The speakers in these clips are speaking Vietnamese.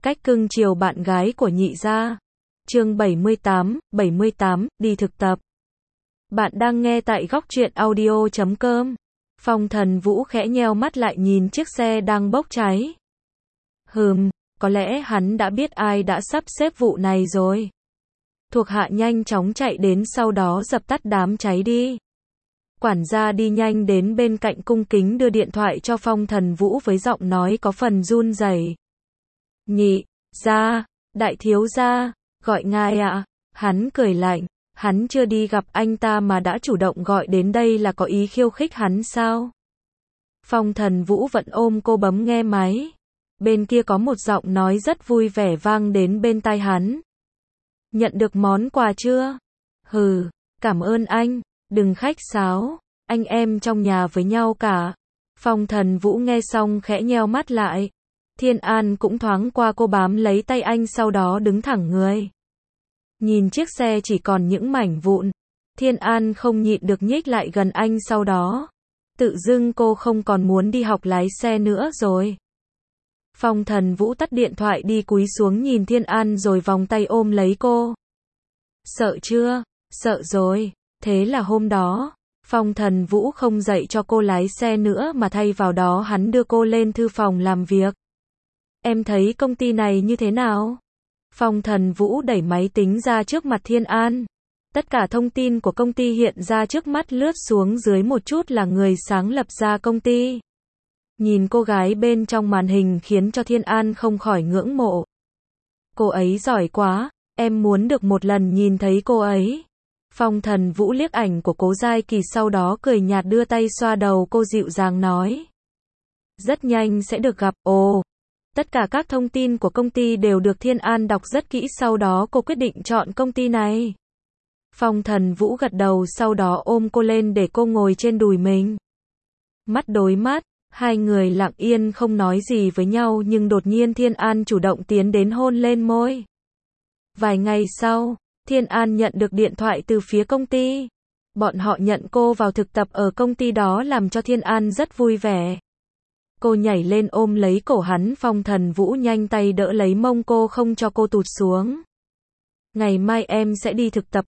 Cách cưng chiều bạn gái của nhị gia. Chương 78, đi thực tập. Bạn đang nghe tại góc truyện audio.com. Phong Thần Vũ khẽ nheo mắt lại nhìn chiếc xe đang bốc cháy. Có lẽ hắn đã biết ai đã sắp xếp vụ này rồi. Thuộc hạ nhanh chóng chạy đến sau đó dập tắt đám cháy đi. Quản gia đi nhanh đến bên cạnh cung kính đưa điện thoại cho Phong Thần Vũ với giọng nói có phần run rẩy. Nhị gia, đại thiếu gia, gọi ngài ạ. Hắn cười lạnh, hắn chưa đi gặp anh ta mà đã chủ động gọi đến đây là có ý khiêu khích hắn sao? Phong Thần Vũ vẫn ôm cô bấm nghe máy. Bên kia có một giọng nói rất vui vẻ vang đến bên tai hắn. Nhận được món quà chưa? Cảm ơn anh, đừng khách sáo, anh em trong nhà với nhau cả. Phong Thần Vũ nghe xong khẽ nheo mắt lại. Thiên An cũng thoáng qua cô bám lấy tay anh sau đó đứng thẳng người. Nhìn chiếc xe chỉ còn những mảnh vụn, Thiên An không nhịn được nhích lại gần anh sau đó. Tự dưng cô không còn muốn đi học lái xe nữa rồi. Phong Thần Vũ tắt điện thoại đi cúi xuống nhìn Thiên An rồi vòng tay ôm lấy cô. Sợ chưa? Sợ rồi. Thế là hôm đó, Phong Thần Vũ không dạy cho cô lái xe nữa mà thay vào đó hắn đưa cô lên thư phòng làm việc. Em thấy công ty này như thế nào? Phong Thần Vũ đẩy máy tính ra trước mặt Thiên An. Tất cả thông tin của công ty hiện ra trước mắt, lướt xuống dưới một chút là người sáng lập ra công ty. Nhìn cô gái bên trong màn hình khiến cho Thiên An không khỏi ngưỡng mộ. Cô ấy giỏi quá, em muốn được một lần nhìn thấy cô ấy. Phong Thần Vũ liếc ảnh của Cố Giai Kỳ sau đó cười nhạt đưa tay xoa đầu cô dịu dàng nói. Rất nhanh sẽ được gặp. Tất cả các thông tin của công ty đều được Thiên An đọc rất kỹ sau đó cô quyết định chọn công ty này. Phong Thần Vũ gật đầu sau đó ôm cô lên để cô ngồi trên đùi mình. Mắt đối mắt, hai người lặng yên không nói gì với nhau nhưng đột nhiên Thiên An chủ động tiến đến hôn lên môi. Vài ngày sau, Thiên An nhận được điện thoại từ phía công ty. Bọn họ nhận cô vào thực tập ở công ty đó làm cho Thiên An rất vui vẻ. Cô nhảy lên ôm lấy cổ hắn, Phong Thần Vũ nhanh tay đỡ lấy mông cô không cho cô tụt xuống. Ngày mai em sẽ đi thực tập.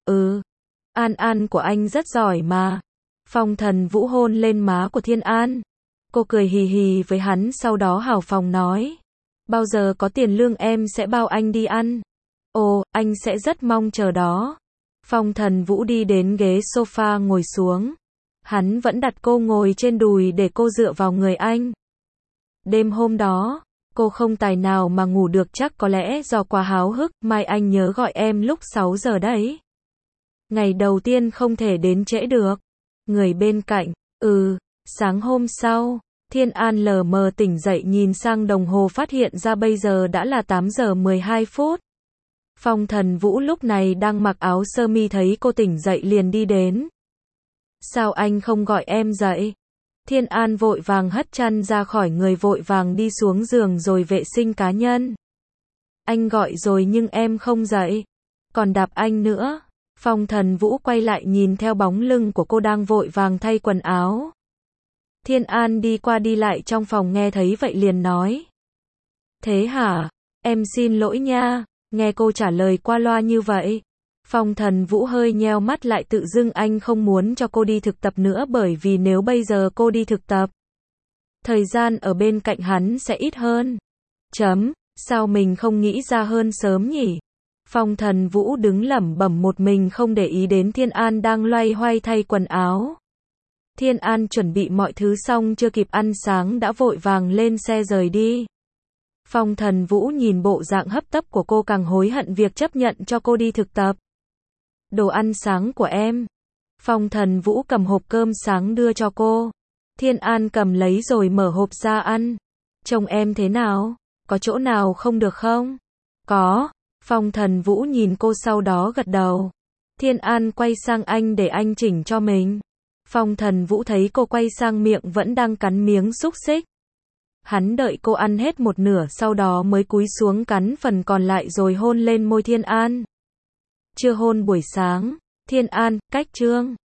An của anh rất giỏi mà. Phong Thần Vũ hôn lên má của Thiên An. Cô cười hì hì với hắn sau đó hào phóng nói. Bao giờ có tiền lương em sẽ bao anh đi ăn. Anh sẽ rất mong chờ đó. Phong Thần Vũ đi đến ghế sofa ngồi xuống. Hắn vẫn đặt cô ngồi trên đùi để cô dựa vào người anh. Đêm hôm đó, cô không tài nào mà ngủ được, chắc có lẽ do quá háo hức. Mai anh nhớ gọi em lúc 6 giờ đấy. Ngày đầu tiên không thể đến trễ được. Người bên cạnh, Sáng hôm sau, Thiên An lờ mờ tỉnh dậy nhìn sang đồng hồ phát hiện ra bây giờ đã là 8 giờ 12 phút. Phong Thần Vũ lúc này đang mặc áo sơ mi thấy cô tỉnh dậy liền đi đến. Sao anh không gọi em dậy? Thiên An vội vàng hất chăn ra khỏi người vội vàng đi xuống giường rồi vệ sinh cá nhân. Anh gọi rồi nhưng em không dậy. Còn đạp anh nữa. Phong Thần Vũ quay lại nhìn theo bóng lưng của cô đang vội vàng thay quần áo. Thiên An đi qua đi lại trong phòng nghe thấy vậy liền nói. Thế hả? Em xin lỗi nha. Nghe cô trả lời qua loa như vậy. Phong Thần Vũ hơi nheo mắt lại, tự dưng anh không muốn cho cô đi thực tập nữa bởi vì nếu bây giờ cô đi thực tập, thời gian ở bên cạnh hắn sẽ ít hơn. Sao mình không nghĩ ra hơn sớm nhỉ? Phong Thần Vũ đứng lẩm bẩm một mình không để ý đến Thiên An đang loay hoay thay quần áo. Thiên An chuẩn bị mọi thứ xong chưa kịp ăn sáng đã vội vàng lên xe rời đi. Phong Thần Vũ nhìn bộ dạng hấp tấp của cô càng hối hận việc chấp nhận cho cô đi thực tập. Đồ ăn sáng của em. Phong Thần Vũ cầm hộp cơm sáng đưa cho cô. Thiên An cầm lấy rồi mở hộp ra ăn. Trông em thế nào? Có chỗ nào không được không? Có. Phong Thần Vũ nhìn cô sau đó gật đầu. Thiên An quay sang anh để anh chỉnh cho mình. Phong Thần Vũ thấy cô quay sang miệng vẫn đang cắn miếng xúc xích. Hắn đợi cô ăn hết một nửa sau đó mới cúi xuống cắn phần còn lại rồi hôn lên môi Thiên An. Chưa hôn buổi sáng. Thiên An, cách chương.